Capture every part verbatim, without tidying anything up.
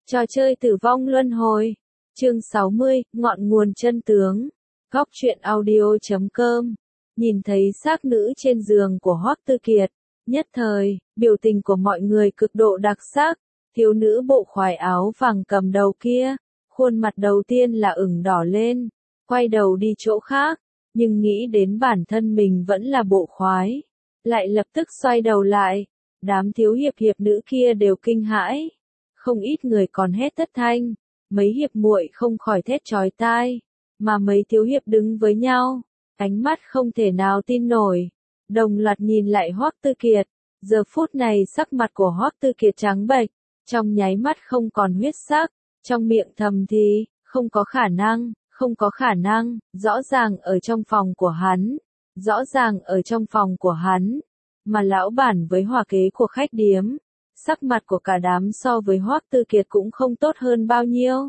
Trò chơi tử vong luân hồi. Chương sáu mươi, ngọn nguồn chân tướng. Góc truyện audio chấm com. Nhìn thấy xác nữ trên giường của Hoắc Tư Kiệt, nhất thời, biểu tình của mọi người cực độ đặc sắc. Thiếu nữ bộ khoái áo vàng cầm đầu kia, khuôn mặt đầu tiên là ửng đỏ lên, quay đầu đi chỗ khác, nhưng nghĩ đến bản thân mình vẫn là bộ khoái, lại lập tức xoay đầu lại. Đám thiếu hiệp hiệp nữ kia đều kinh hãi, không ít người còn hét thất thanh, mấy hiệp muội không khỏi thét chói tai, mà mấy thiếu hiệp đứng với nhau, ánh mắt không thể nào tin nổi, đồng loạt nhìn lại Hoắc Tư Kiệt. Giờ phút này sắc mặt của Hoắc Tư Kiệt trắng bệch, trong nháy mắt không còn huyết sắc, trong miệng thầm thì, không có khả năng, không có khả năng, rõ ràng ở trong phòng của hắn, rõ ràng ở trong phòng của hắn, mà lão bản với hòa kế của khách điếm, sắc mặt của cả đám so với Hoắc Tư Kiệt cũng không tốt hơn bao nhiêu.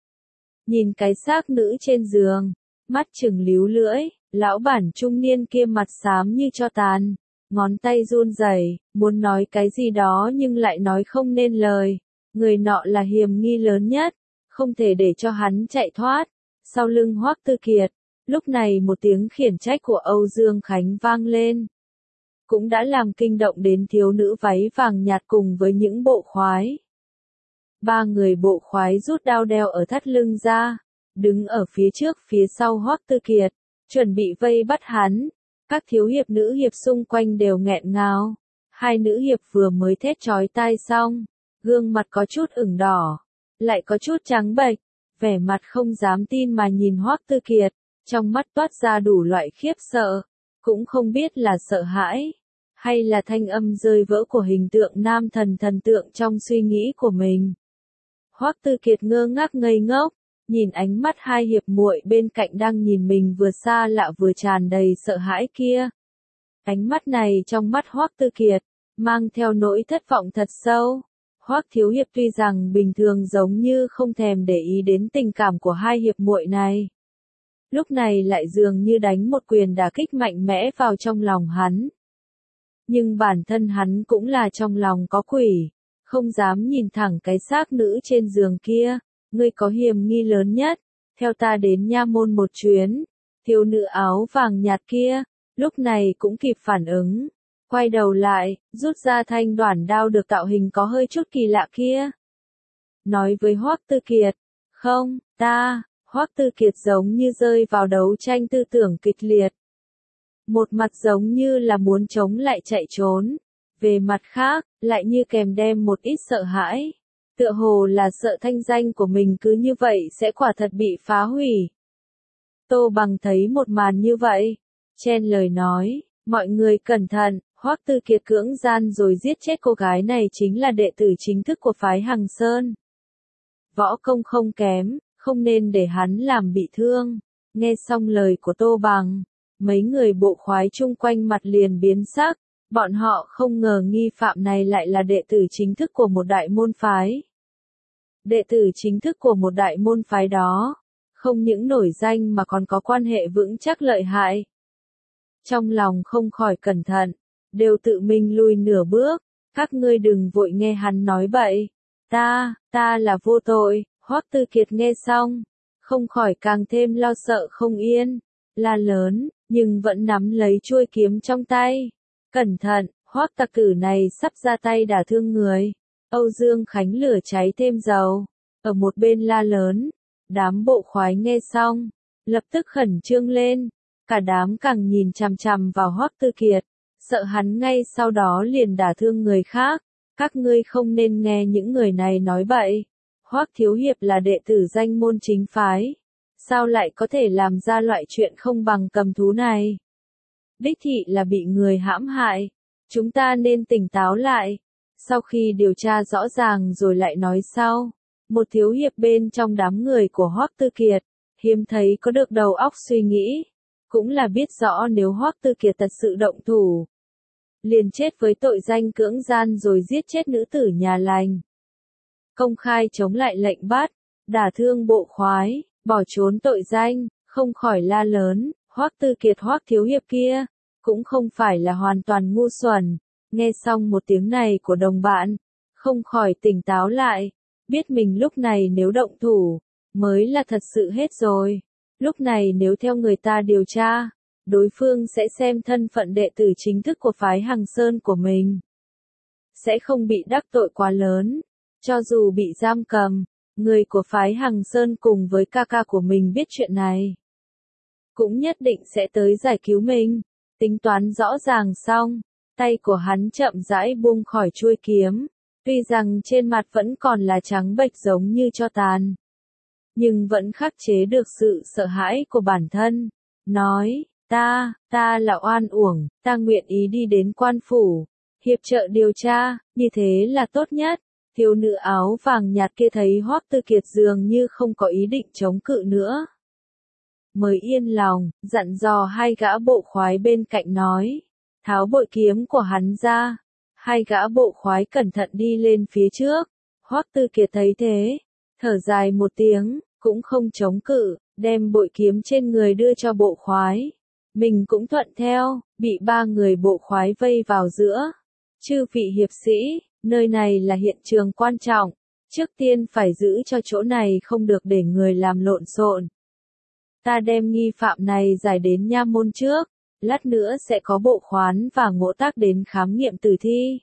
Nhìn cái xác nữ trên giường, mắt chừng líu lưỡi, lão bản trung niên kia mặt xám như tro tàn, ngón tay run rẩy, muốn nói cái gì đó nhưng lại nói không nên lời. Người nọ là hiểm nghi lớn nhất, không thể để cho hắn chạy thoát. Sau lưng Hoắc Tư Kiệt, lúc này một tiếng khiển trách của Âu Dương Khánh vang lên, cũng đã làm kinh động đến thiếu nữ váy vàng nhạt cùng với những bộ khoái. Ba người bộ khoái rút đao đeo ở thắt lưng ra, đứng ở phía trước phía sau Hoắc Tư Kiệt, chuẩn bị vây bắt hắn. Các thiếu hiệp nữ hiệp xung quanh đều nghẹn ngào. Hai nữ hiệp vừa mới thét chói tai xong, gương mặt có chút ửng đỏ, lại có chút trắng bệch, vẻ mặt không dám tin mà nhìn Hoắc Tư Kiệt, trong mắt toát ra đủ loại khiếp sợ, cũng không biết là sợ hãi, hay là thanh âm rơi vỡ của hình tượng nam thần thần tượng trong suy nghĩ của mình. Hoắc Tư Kiệt ngơ ngác ngây ngốc, nhìn ánh mắt hai hiệp muội bên cạnh đang nhìn mình vừa xa lạ vừa tràn đầy sợ hãi kia. Ánh mắt này trong mắt Hoắc Tư Kiệt, mang theo nỗi thất vọng thật sâu. Hoắc thiếu hiệp tuy rằng bình thường giống như không thèm để ý đến tình cảm của hai hiệp muội này, lúc này lại dường như đánh một quyền đả kích mạnh mẽ vào trong lòng hắn. Nhưng bản thân hắn cũng là trong lòng có quỷ, không dám nhìn thẳng cái xác nữ trên giường kia. Ngươi có hiểm nghi lớn nhất, theo ta đến nha môn một chuyến. Thiếu nữ áo vàng nhạt kia, lúc này cũng kịp phản ứng, quay đầu lại, rút ra thanh đoản đao được tạo hình có hơi chút kỳ lạ kia. Nói với Hoắc Tư Kiệt, không, ta, Hoắc Tư Kiệt giống như rơi vào đấu tranh tư tưởng kịch liệt. Một mặt giống như là muốn chống lại chạy trốn, về mặt khác, lại như kèm đem một ít sợ hãi. Tựa hồ là sợ thanh danh của mình cứ như vậy sẽ quả thật bị phá hủy. Tô Bằng thấy một màn như vậy, chen lời nói, mọi người cẩn thận, Hoắc Tư Kiệt cưỡng gian rồi giết chết cô gái này chính là đệ tử chính thức của phái Hằng Sơn. Võ công không kém, không nên để hắn làm bị thương. Nghe xong lời của Tô Bằng, mấy người bộ khoái chung quanh mặt liền biến sắc. Bọn họ không ngờ nghi phạm này lại là đệ tử chính thức của một đại môn phái. Đệ tử chính thức của một đại môn phái đó, không những nổi danh mà còn có quan hệ vững chắc lợi hại. Trong lòng không khỏi cẩn thận, đều tự mình lùi nửa bước, các ngươi đừng vội nghe hắn nói bậy. Ta, ta là vô tội. Hoắc Tư Kiệt nghe xong, không khỏi càng thêm lo sợ không yên, la lớn, nhưng vẫn nắm lấy chuôi kiếm trong tay. Cẩn thận, Hoắc tặc tử này sắp ra tay đả thương người. Âu Dương Khánh lửa cháy thêm dầu, ở một bên la lớn. Đám bộ khoái nghe xong, lập tức khẩn trương lên, cả đám càng nhìn chằm chằm vào Hoắc Tư Kiệt, sợ hắn ngay sau đó liền đả thương người khác. Các ngươi không nên nghe những người này nói bậy. Hoắc thiếu hiệp là đệ tử danh môn chính phái, sao lại có thể làm ra loại chuyện không bằng cầm thú này? Đích thị là bị người hãm hại, chúng ta nên tỉnh táo lại. Sau khi điều tra rõ ràng rồi lại nói sau. Một thiếu hiệp bên trong đám người của Hoắc Tư Kiệt, hiếm thấy có được đầu óc suy nghĩ, cũng là biết rõ nếu Hoắc Tư Kiệt thật sự động thủ, liền chết với tội danh cưỡng gian rồi giết chết nữ tử nhà lành. Công khai chống lại lệnh bắt, đả thương bộ khoái, bỏ trốn tội danh, không khỏi la lớn. Hoắc Tư Kiệt Hoắc thiếu hiệp kia, cũng không phải là hoàn toàn ngu xuẩn. Nghe xong một tiếng này của đồng bạn, không khỏi tỉnh táo lại, biết mình lúc này nếu động thủ, mới là thật sự hết rồi. Lúc này nếu theo người ta điều tra, đối phương sẽ xem thân phận đệ tử chính thức của phái Hằng Sơn của mình. Sẽ không bị đắc tội quá lớn, cho dù bị giam cầm, người của phái Hằng Sơn cùng với ca ca của mình biết chuyện này, cũng nhất định sẽ tới giải cứu mình. Tính toán rõ ràng xong, tay của hắn chậm rãi buông khỏi chuôi kiếm, tuy rằng trên mặt vẫn còn là trắng bệch giống như tro tàn, nhưng vẫn khắc chế được sự sợ hãi của bản thân, nói, ta, ta là oan uổng, ta nguyện ý đi đến quan phủ, hiệp trợ điều tra, như thế là tốt nhất. Thiếu nữ áo vàng nhạt kia thấy Hoắc Tư Kiệt dường như không có ý định chống cự nữa, mới yên lòng, dặn dò hai gã bộ khoái bên cạnh nói, tháo bội kiếm của hắn ra. Hai gã bộ khoái cẩn thận đi lên phía trước, Hoắc Tư Kiệt thấy thế, thở dài một tiếng, cũng không chống cự, đem bội kiếm trên người đưa cho bộ khoái. Mình cũng thuận theo, bị ba người bộ khoái vây vào giữa. Chư vị hiệp sĩ, nơi này là hiện trường quan trọng, trước tiên phải giữ cho chỗ này không được để người làm lộn xộn. Ta đem nghi phạm này giải đến nha môn trước, lát nữa sẽ có bộ khoán và ngộ tác đến khám nghiệm tử thi.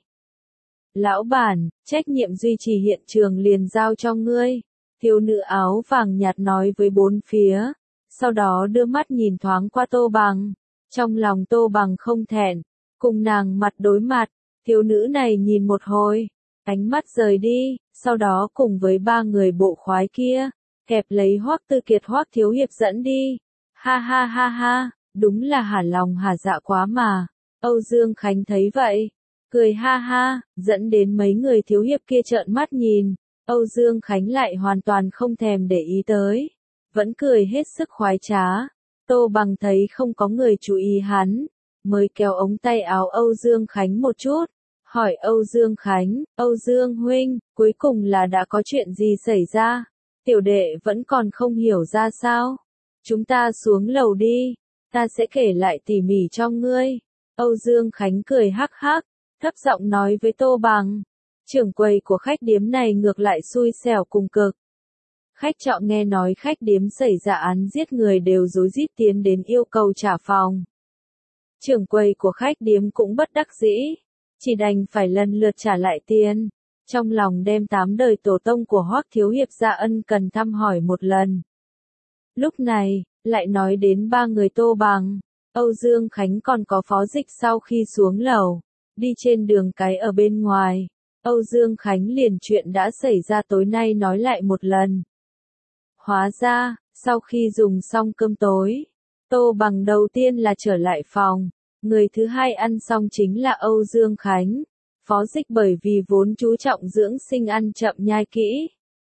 Lão bản, trách nhiệm duy trì hiện trường liền giao cho ngươi. Thiếu nữ áo vàng nhạt nói với bốn phía, sau đó đưa mắt nhìn thoáng qua Tô Bằng. Trong lòng Tô Bằng không thẹn, cùng nàng mặt đối mặt, thiếu nữ này nhìn một hồi, ánh mắt rời đi, sau đó cùng với ba người bộ khoái kia, kẹp lấy Hoắc Tư Kiệt Hoắc thiếu hiệp dẫn đi. Ha ha ha ha, đúng là hả lòng hả dạ quá mà. Âu Dương Khánh thấy vậy, cười ha ha, dẫn đến mấy người thiếu hiệp kia trợn mắt nhìn. Âu Dương Khánh lại hoàn toàn không thèm để ý tới, vẫn cười hết sức khoái trá. Tô Bằng thấy không có người chú ý hắn, mới kéo ống tay áo Âu Dương Khánh một chút, hỏi Âu Dương Khánh, Âu Dương huynh, cuối cùng là đã có chuyện gì xảy ra? Tiểu đệ vẫn còn không hiểu ra sao? Chúng ta xuống lầu đi, ta sẽ kể lại tỉ mỉ cho ngươi. Âu Dương Khánh cười hắc hắc, thấp giọng nói với Tô Bằng. Trưởng quầy của khách điếm này ngược lại xui xẻo cùng cực. Khách trọ nghe nói khách điếm xảy ra án giết người đều rối rít tiến đến yêu cầu trả phòng. Trưởng quầy của khách điếm cũng bất đắc dĩ, chỉ đành phải lần lượt trả lại tiền. Trong lòng đem tám đời tổ tông của Hoắc thiếu hiệp ra ân cần thăm hỏi một lần. Lúc này, lại nói đến ba người Tô Bằng, Âu Dương Khánh còn có Phó Dịch sau khi xuống lầu, đi trên đường cái ở bên ngoài. Âu Dương Khánh liền chuyện đã xảy ra tối nay nói lại một lần. Hóa ra, sau khi dùng xong cơm tối, Tô Bằng đầu tiên là trở lại phòng, người thứ hai ăn xong chính là Âu Dương Khánh. Phó Dịch bởi vì vốn chú trọng dưỡng sinh ăn chậm nhai kỹ,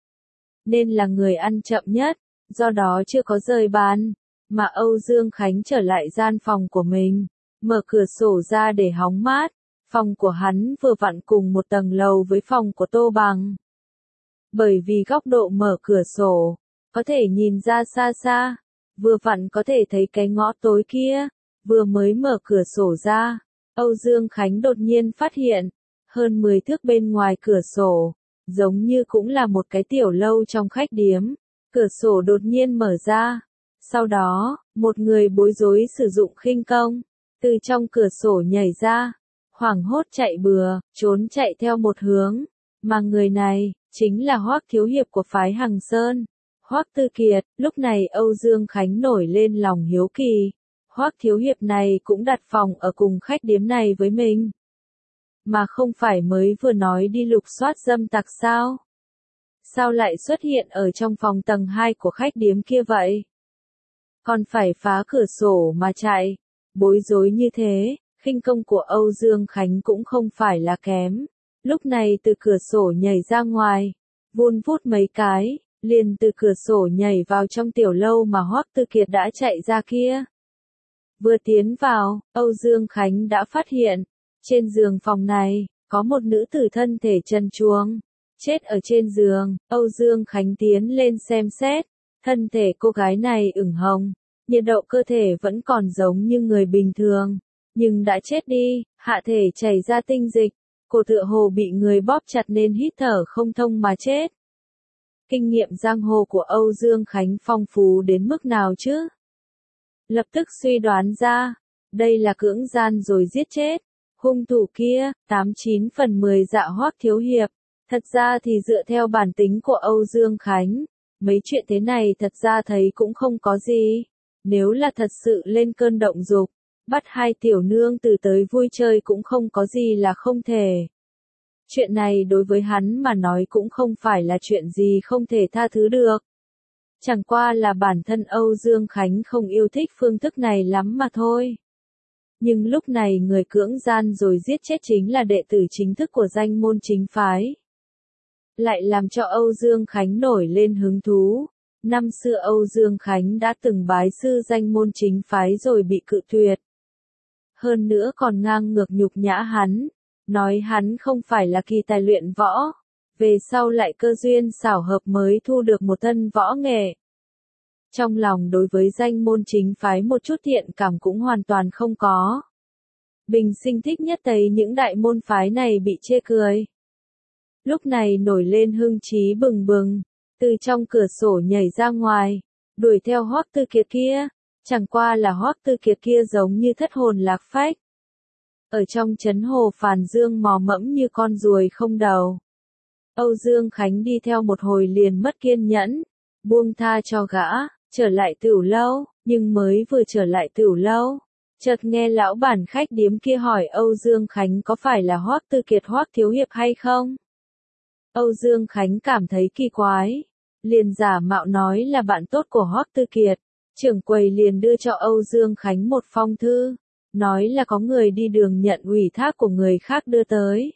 nên là người ăn chậm nhất, do đó chưa có rời bàn, mà Âu Dương Khánh trở lại gian phòng của mình, mở cửa sổ ra để hóng mát. Phòng của hắn vừa vặn cùng một tầng lầu với phòng của Tô Bằng. Bởi vì góc độ mở cửa sổ, có thể nhìn ra xa xa, vừa vặn có thể thấy cái ngõ tối kia. Vừa mới mở cửa sổ ra, Âu Dương Khánh đột nhiên phát hiện, hơn mười thước bên ngoài cửa sổ, giống như cũng là một cái tiểu lâu trong khách điếm. Cửa sổ đột nhiên mở ra, sau đó, một người bối rối sử dụng khinh công, từ trong cửa sổ nhảy ra. Hoảng hốt chạy bừa, trốn chạy theo một hướng, mà người này, chính là Hoắc thiếu hiệp của phái Hằng Sơn. Hoắc Tư Kiệt. Lúc này Âu Dương Khánh nổi lên lòng hiếu kỳ, Hoắc thiếu hiệp này cũng đặt phòng ở cùng khách điếm này với mình, mà không phải mới vừa nói đi lục soát dâm tặc sao? Sao lại xuất hiện ở trong phòng tầng hai của khách điếm kia vậy? Còn phải phá cửa sổ mà chạy, bối rối như thế. Khinh công của Âu Dương Khánh cũng không phải là kém. Lúc này từ cửa sổ nhảy ra ngoài, vun vút mấy cái, liền từ cửa sổ nhảy vào trong tiểu lâu mà Hoắc Tư Kiệt đã chạy ra kia. Vừa tiến vào, Âu Dương Khánh đã phát hiện, trên giường phòng này, có một nữ tử thân thể trần truồng, chết ở trên giường. Âu Dương Khánh tiến lên xem xét, thân thể cô gái này ửng hồng, nhiệt độ cơ thể vẫn còn giống như người bình thường. Nhưng đã chết đi, hạ thể chảy ra tinh dịch, cổ tựa hồ bị người bóp chặt nên hít thở không thông mà chết. Kinh nghiệm giang hồ của Âu Dương Khánh phong phú đến mức nào chứ? Lập tức suy đoán ra, đây là cưỡng gian rồi giết chết. Hung thủ kia, tám chín phần mười dạ Hoắc thiếu hiệp. Thật ra thì dựa theo bản tính của Âu Dương Khánh, mấy chuyện thế này thật ra thấy cũng không có gì. Nếu là thật sự lên cơn động dục, bắt hai tiểu nương từ tới vui chơi cũng không có gì là không thể. Chuyện này đối với hắn mà nói cũng không phải là chuyện gì không thể tha thứ được. Chẳng qua là bản thân Âu Dương Khánh không yêu thích phương thức này lắm mà thôi. Nhưng lúc này người cưỡng gian rồi giết chết chính là đệ tử chính thức của danh môn chính phái. Lại làm cho Âu Dương Khánh nổi lên hứng thú. Năm xưa Âu Dương Khánh đã từng bái sư danh môn chính phái rồi bị cự tuyệt. Hơn nữa còn ngang ngược nhục nhã hắn, nói hắn không phải là kỳ tài luyện võ, về sau lại cơ duyên xảo hợp mới thu được một thân võ nghệ. Trong lòng đối với danh môn chính phái một chút thiện cảm cũng hoàn toàn không có. Bình sinh thích nhất thấy những đại môn phái này bị chê cười. Lúc này nổi lên hưng trí bừng bừng, từ trong cửa sổ nhảy ra ngoài, đuổi theo Hoắc Tư Kiệt kia, chẳng qua là Hoắc Tư Kiệt kia giống như thất hồn lạc phách. Ở trong trấn Hồ Phàn Dương mò mẫm như con ruồi không đầu. Âu Dương Khánh đi theo một hồi liền mất kiên nhẫn, buông tha cho gã, trở lại tửu lâu, nhưng mới vừa trở lại tửu lâu, chợt nghe lão bản khách điếm kia hỏi Âu Dương Khánh có phải là Hoắc Tư Kiệt Hoắc thiếu hiệp hay không? Âu Dương Khánh cảm thấy kỳ quái, liền giả mạo nói là bạn tốt của Hoắc Tư Kiệt, trưởng quầy liền đưa cho Âu Dương Khánh một phong thư, nói là có người đi đường nhận ủy thác của người khác đưa tới.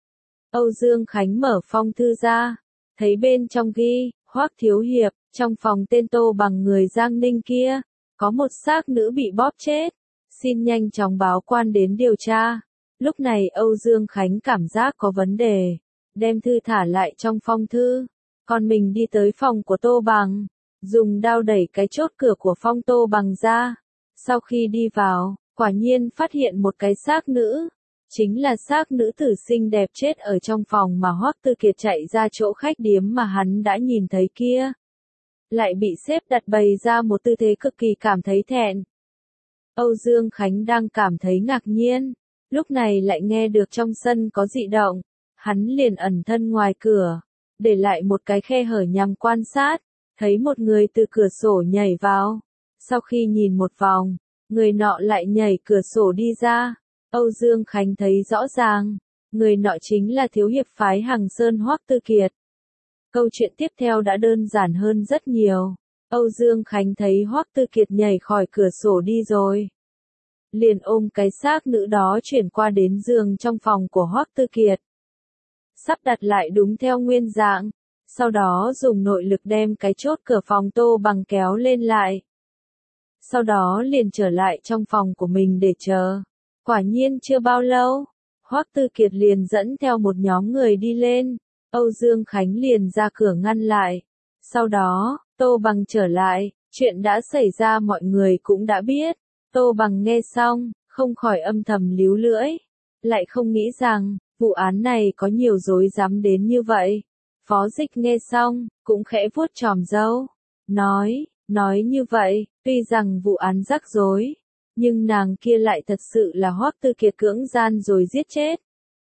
Âu Dương Khánh mở phong thư ra, thấy bên trong ghi, Hoắc thiếu hiệp, trong phòng tên Tô Bằng người Giang Ninh kia, có một xác nữ bị bóp chết, xin nhanh chóng báo quan đến điều tra. Lúc này Âu Dương Khánh cảm giác có vấn đề, đem thư thả lại trong phong thư, còn mình đi tới phòng của Tô Bằng, dùng đao đẩy cái chốt cửa của phòng Tô Bằng ra. Sau khi đi vào, quả nhiên phát hiện một cái xác nữ, chính là xác nữ tử xinh đẹp chết ở trong phòng mà Hoắc Tư Kiệt chạy ra chỗ khách điếm mà hắn đã nhìn thấy kia. Lại bị xếp đặt bày ra một tư thế cực kỳ cảm thấy thẹn. Âu Dương Khánh đang cảm thấy ngạc nhiên, lúc này lại nghe được trong sân có dị động, hắn liền ẩn thân ngoài cửa, để lại một cái khe hở nhằm quan sát, thấy một người từ cửa sổ nhảy vào. Sau khi nhìn một vòng, người nọ lại nhảy cửa sổ đi ra. Âu Dương Khánh thấy rõ ràng, người nọ chính là thiếu hiệp phái Hằng Sơn Hoắc Tư Kiệt. Câu chuyện tiếp theo đã đơn giản hơn rất nhiều. Âu Dương Khánh thấy Hoắc Tư Kiệt nhảy khỏi cửa sổ đi rồi, liền ôm cái xác nữ đó chuyển qua đến giường trong phòng của Hoắc Tư Kiệt, sắp đặt lại đúng theo nguyên dạng, sau đó dùng nội lực đem cái chốt cửa phòng Tô Bằng kéo lên lại. Sau đó liền trở lại trong phòng của mình để chờ. Quả nhiên chưa bao lâu, Hoắc Tư Kiệt liền dẫn theo một nhóm người đi lên, Âu Dương Khánh liền ra cửa ngăn lại. Sau đó, Tô Bằng trở lại, chuyện đã xảy ra mọi người cũng đã biết. Tô Bằng nghe xong, không khỏi âm thầm líu lưỡi, lại không nghĩ rằng, vụ án này có nhiều rối rắm đến như vậy. Phó Dịch nghe xong, cũng khẽ vuốt chòm râu, nói, nói như vậy, tuy rằng vụ án rắc rối, nhưng nàng kia lại thật sự là Hoắc Tư Kiệt cưỡng gian rồi giết chết.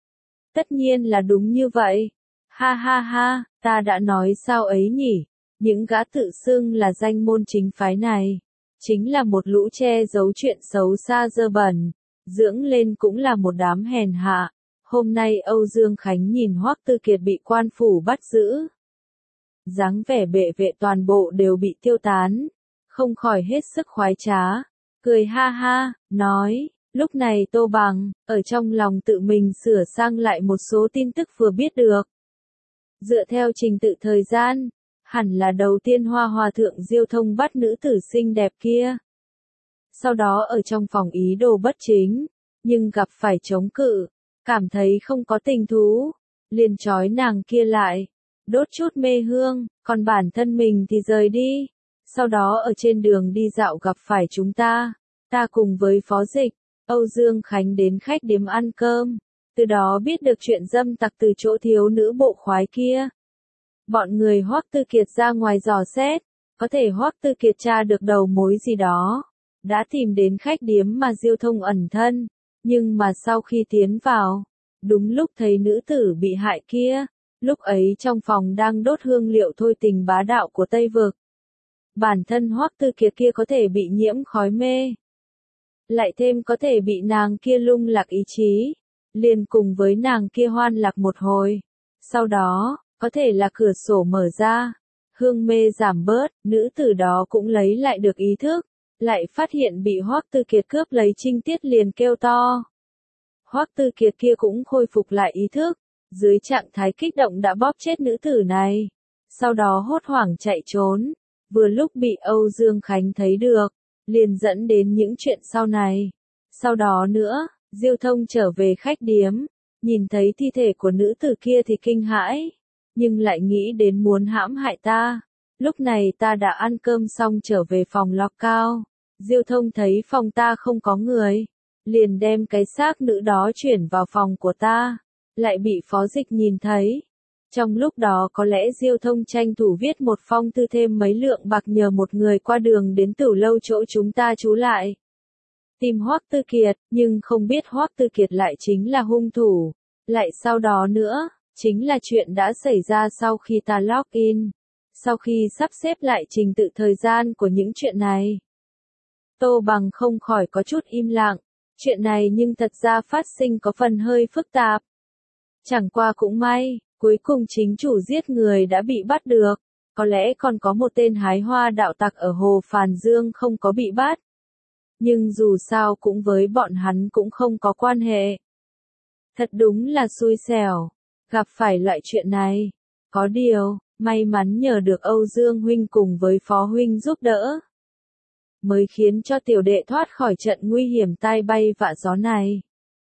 Tất nhiên là đúng như vậy. Ha ha ha, ta đã nói sao ấy nhỉ, những gã tự xưng là danh môn chính phái này, chính là một lũ che giấu chuyện xấu xa dơ bẩn, dưỡng lên cũng là một đám hèn hạ. Hôm nay Âu Dương Khánh nhìn Hoắc Tư Kiệt bị quan phủ bắt giữ, dáng vẻ bệ vệ toàn bộ đều bị tiêu tán, không khỏi hết sức khoái trá, cười ha ha, nói, lúc này Tô Bằng, ở trong lòng tự mình sửa sang lại một số tin tức vừa biết được. Dựa theo trình tự thời gian, hẳn là đầu tiên Hoa Hòa Thượng Diêu Thông bắt nữ tử xinh đẹp kia. Sau đó ở trong phòng ý đồ bất chính, nhưng gặp phải chống cự, cảm thấy không có tình thú, liền trói nàng kia lại, đốt chút mê hương, còn bản thân mình thì rời đi. Sau đó ở trên đường đi dạo gặp phải chúng ta, ta cùng với Phó Dịch, Âu Dương Khánh đến khách điếm ăn cơm, từ đó biết được chuyện dâm tặc từ chỗ thiếu nữ bộ khoái kia. Bọn người Hoắc Tư Kiệt ra ngoài dò xét, có thể Hoắc Tư Kiệt tra được đầu mối gì đó, đã tìm đến khách điếm mà Diêu Thông ẩn thân, nhưng mà sau khi tiến vào, đúng lúc thấy nữ tử bị hại kia, lúc ấy trong phòng đang đốt hương liệu thôi tình bá đạo của Tây Vực. Bản thân Hoắc Tư Kiệt kia có thể bị nhiễm khói mê, lại thêm có thể bị nàng kia lung lạc ý chí, liền cùng với nàng kia hoan lạc một hồi. Sau đó, có thể là cửa sổ mở ra, hương mê giảm bớt, nữ tử đó cũng lấy lại được ý thức, lại phát hiện bị Hoắc Tư Kiệt cướp lấy trinh tiết liền kêu to. Hoắc Tư Kiệt kia cũng khôi phục lại ý thức, dưới trạng thái kích động đã bóp chết nữ tử này, sau đó hốt hoảng chạy trốn, vừa lúc bị Âu Dương Khánh thấy được, liền dẫn đến những chuyện sau này. Sau đó nữa, Diêu Thông trở về khách điếm, nhìn thấy thi thể của nữ tử kia thì kinh hãi, nhưng lại nghĩ đến muốn hãm hại ta. Lúc này ta đã ăn cơm xong trở về phòng lọc cao, Diêu Thông thấy phòng ta không có người, liền đem cái xác nữ đó chuyển vào phòng của ta, lại bị Phó Dịch nhìn thấy. Trong lúc đó có lẽ Diêu Thông tranh thủ viết một phong thư thêm mấy lượng bạc nhờ một người qua đường đến Tửu Lâu chỗ chúng ta trú lại, tìm Hoắc Tư Kiệt, nhưng không biết Hoắc Tư Kiệt lại chính là hung thủ. Lại sau đó nữa, chính là chuyện đã xảy ra sau khi ta login, sau khi sắp xếp lại trình tự thời gian của những chuyện này. Tô Bằng không khỏi có chút im lặng, chuyện này nhưng thật ra phát sinh có phần hơi phức tạp. Chẳng qua cũng may, cuối cùng chính chủ giết người đã bị bắt được, có lẽ còn có một tên hái hoa đạo tặc ở Hồ Phàn Dương không có bị bắt. Nhưng dù sao cũng với bọn hắn cũng không có quan hệ. Thật đúng là xui xẻo, gặp phải loại chuyện này. Có điều, may mắn nhờ được Âu Dương huynh cùng với Phó huynh giúp đỡ, mới khiến cho tiểu đệ thoát khỏi trận nguy hiểm tai bay vạ gió này.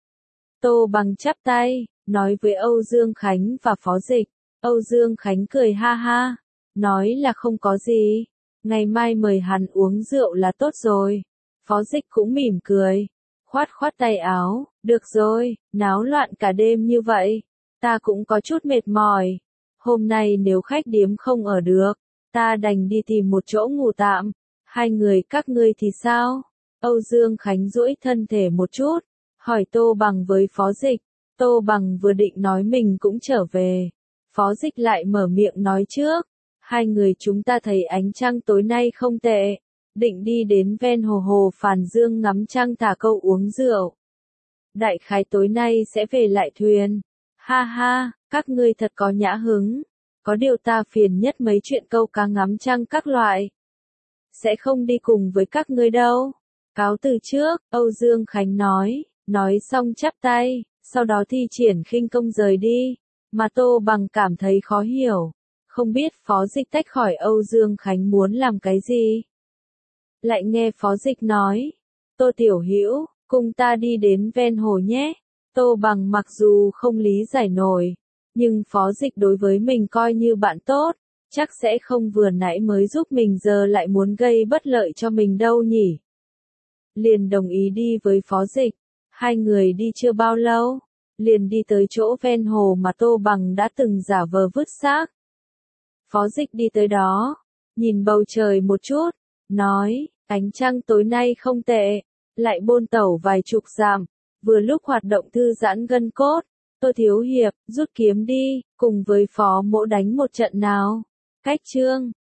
Tô Bằng chắp tay, nói với Âu Dương Khánh và Phó Dịch. Âu Dương Khánh cười ha ha, nói là không có gì, ngày mai mời hắn uống rượu là tốt rồi. Phó Dịch cũng mỉm cười, khoát khoát tay áo, được rồi, náo loạn cả đêm như vậy, ta cũng có chút mệt mỏi. Hôm nay nếu khách điếm không ở được, ta đành đi tìm một chỗ ngủ tạm. Hai người các ngươi thì sao? Âu Dương Khánh duỗi thân thể một chút, hỏi Tô Bằng với Phó Dịch. Tô Bằng vừa định nói mình cũng trở về, Phó Dịch lại mở miệng nói trước. Hai người chúng ta thấy ánh trăng tối nay không tệ, định đi đến ven hồ Hồ Phàn Dương ngắm trăng thả câu uống rượu. Đại khái tối nay sẽ về lại thuyền. Ha ha, các ngươi thật có nhã hứng. Có điều ta phiền nhất mấy chuyện câu cá ngắm trăng các loại. Sẽ không đi cùng với các ngươi đâu. Cáo từ trước, Âu Dương Khánh nói, nói xong chắp tay, sau đó thi triển khinh công rời đi. Mà Tô Bằng cảm thấy khó hiểu, không biết Phó Dịch tách khỏi Âu Dương Khánh muốn làm cái gì. Lại nghe Phó Dịch nói, Tô Tiểu Hữu, cùng ta đi đến ven hồ nhé. Tô Bằng mặc dù không lý giải nổi, nhưng Phó Dịch đối với mình coi như bạn tốt, chắc sẽ không vừa nãy mới giúp mình giờ lại muốn gây bất lợi cho mình đâu nhỉ. Liền đồng ý đi với Phó Dịch, hai người đi chưa bao lâu, liền đi tới chỗ ven hồ mà Tô Bằng đã từng giả vờ vứt xác. Phó Dịch đi tới đó, nhìn bầu trời một chút, nói, ánh trăng tối nay không tệ, lại bôn tẩu vài chục dặm, vừa lúc hoạt động thư giãn gân cốt. Tô Thiếu Hiệp, rút kiếm đi, cùng với Phó Mỗ đánh một trận nào. Cách chương